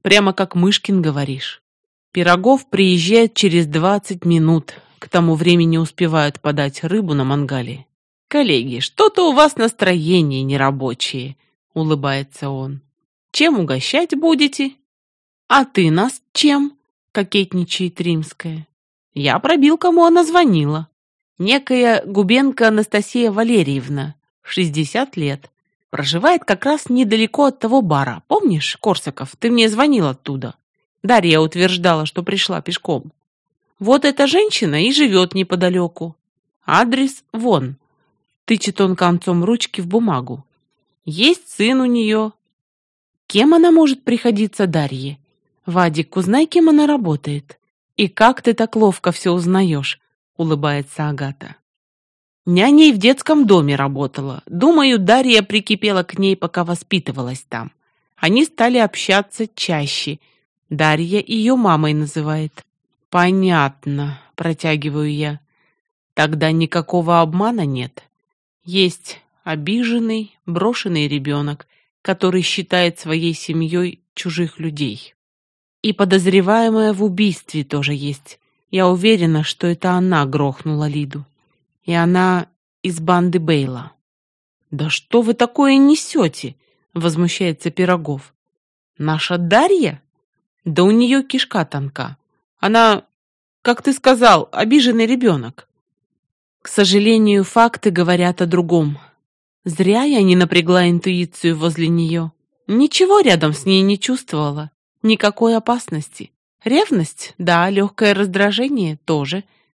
Прямо как Мышкин говоришь. Пирогов приезжает через 20 минут. К тому времени успевают подать рыбу на мангале. «Коллеги, что-то у вас настроение нерабочее», — улыбается он. «Чем угощать будете?» «А ты нас чем?» — кокетничает Римская. Я пробил, кому она звонила. Некая Губенко Анастасия Валерьевна, 60 лет. Проживает как раз недалеко от того бара. Помнишь, Корсаков, ты мне звонил оттуда. Дарья утверждала, что пришла пешком. Вот эта женщина и живет неподалеку. Адрес вон. Тычет он концом ручки в бумагу. Есть сын у нее. Кем она может приходиться Дарье? Вадик, узнай, кем она работает. И как ты так ловко все узнаешь? Улыбается Агата. Няней в детском доме работала. Думаю, Дарья прикипела к ней, пока воспитывалась там. Они стали общаться чаще. Дарья ее мамой называет. Понятно, протягиваю я. Тогда никакого обмана нет. Есть обиженный, брошенный ребенок, который считает своей семьей чужих людей. И подозреваемая в убийстве тоже есть. Я уверена, что это она грохнула Лиду. И она из банды Бейла. «Да что вы такое несете?» — возмущается Пирогов. «Наша Дарья? Да у нее кишка тонка. Она, как ты сказал, обиженный ребенок». К сожалению, факты говорят о другом. Зря я не напрягла интуицию возле нее. Ничего рядом с ней не чувствовала. Никакой опасности. Ревность? Да, легкое раздражение тоже.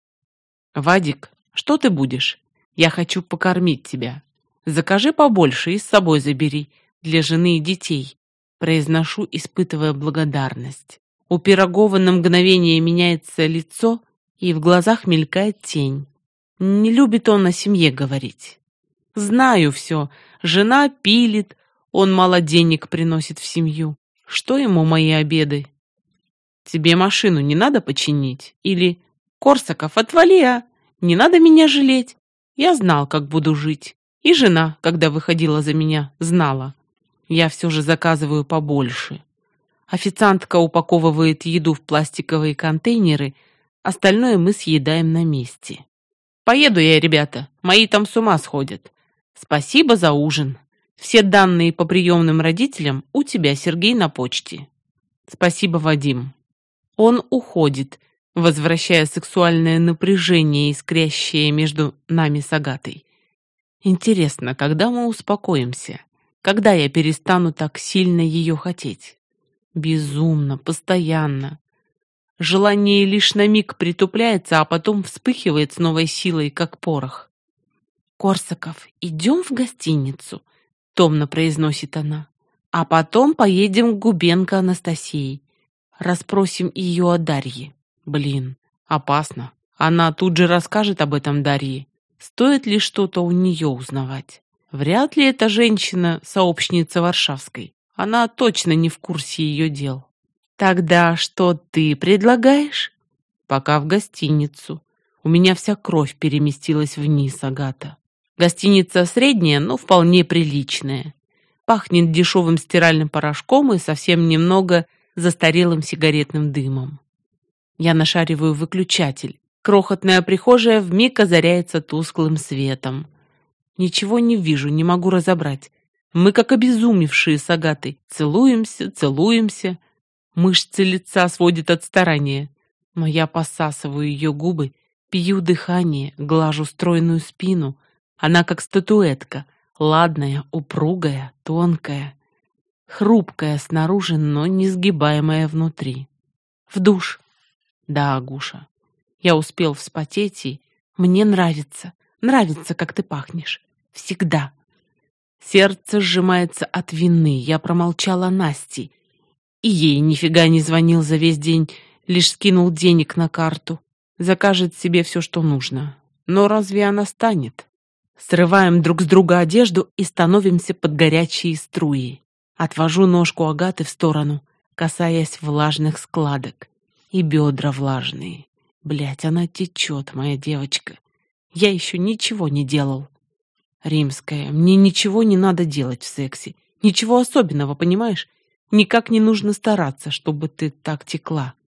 «Вадик, что ты будешь? Я хочу покормить тебя. Закажи побольше и с собой забери, для жены и детей», произношу, испытывая благодарность. У Пирогова на мгновение меняется лицо, и в глазах мелькает тень. Не любит он о семье говорить. Знаю все. Жена пилит, он мало денег приносит в семью. Что ему мои обеды? Тебе машину не надо починить? Или Корсаков, отвали, а? Не надо меня жалеть. Я знал, как буду жить. И жена, когда выходила за меня, знала. Я все же заказываю побольше. Официантка упаковывает еду в пластиковые контейнеры, остальное мы съедаем на месте. Поеду я, ребята, мои там с ума сходят. Спасибо за ужин. Все данные по приемным родителям у тебя, Сергей, на почте. Спасибо, Вадим. Он уходит, возвращая сексуальное напряжение, искрящее между нами с Агатой. Интересно, когда мы успокоимся? Когда я перестану так сильно ее хотеть? Безумно, постоянно. Желание лишь на миг притупляется, а потом вспыхивает с новой силой, как порох. «Корсаков, идем в гостиницу», — томно произносит она. «А потом поедем к Губенко Анастасии. Расспросим ее о Дарье. Блин, опасно. Она тут же расскажет об этом Дарье. Стоит ли что-то у нее узнавать? Вряд ли эта женщина сообщница Варшавской. Она точно не в курсе ее дел. Тогда что ты предлагаешь? Пока в гостиницу. У меня вся кровь переместилась вниз, Агата. Гостиница средняя, но вполне приличная. Пахнет дешевым стиральным порошком и совсем немного застарелым сигаретным дымом. Я нашариваю выключатель. Крохотная прихожая вмиг озаряется тусклым светом. Ничего не вижу, не могу разобрать. Мы, как обезумевшие с Агатой, целуемся, целуемся. Мышцы лица сводят от старания. Но я посасываю ее губы, пью дыхание, глажу стройную спину. Она как статуэтка, ладная, упругая, тонкая, хрупкая снаружи, но несгибаемая внутри. В душ. Да, Агуша, я успел вспотеть, и мне нравится, как ты пахнешь. Всегда. Сердце сжимается от вины. Я промолчала Насте. И ей нифига не звонил за весь день, лишь скинул денег на карту. Закажет себе все, что нужно. Но разве она станет? Срываем друг с друга одежду и становимся под горячие струи. Отвожу ножку Агаты в сторону, касаясь влажных складок. И бедра влажные. Блядь, она течет, моя девочка. Я еще ничего не делал. Римская, мне ничего не надо делать в сексе. Ничего особенного, понимаешь? Никак не нужно стараться, чтобы ты так текла.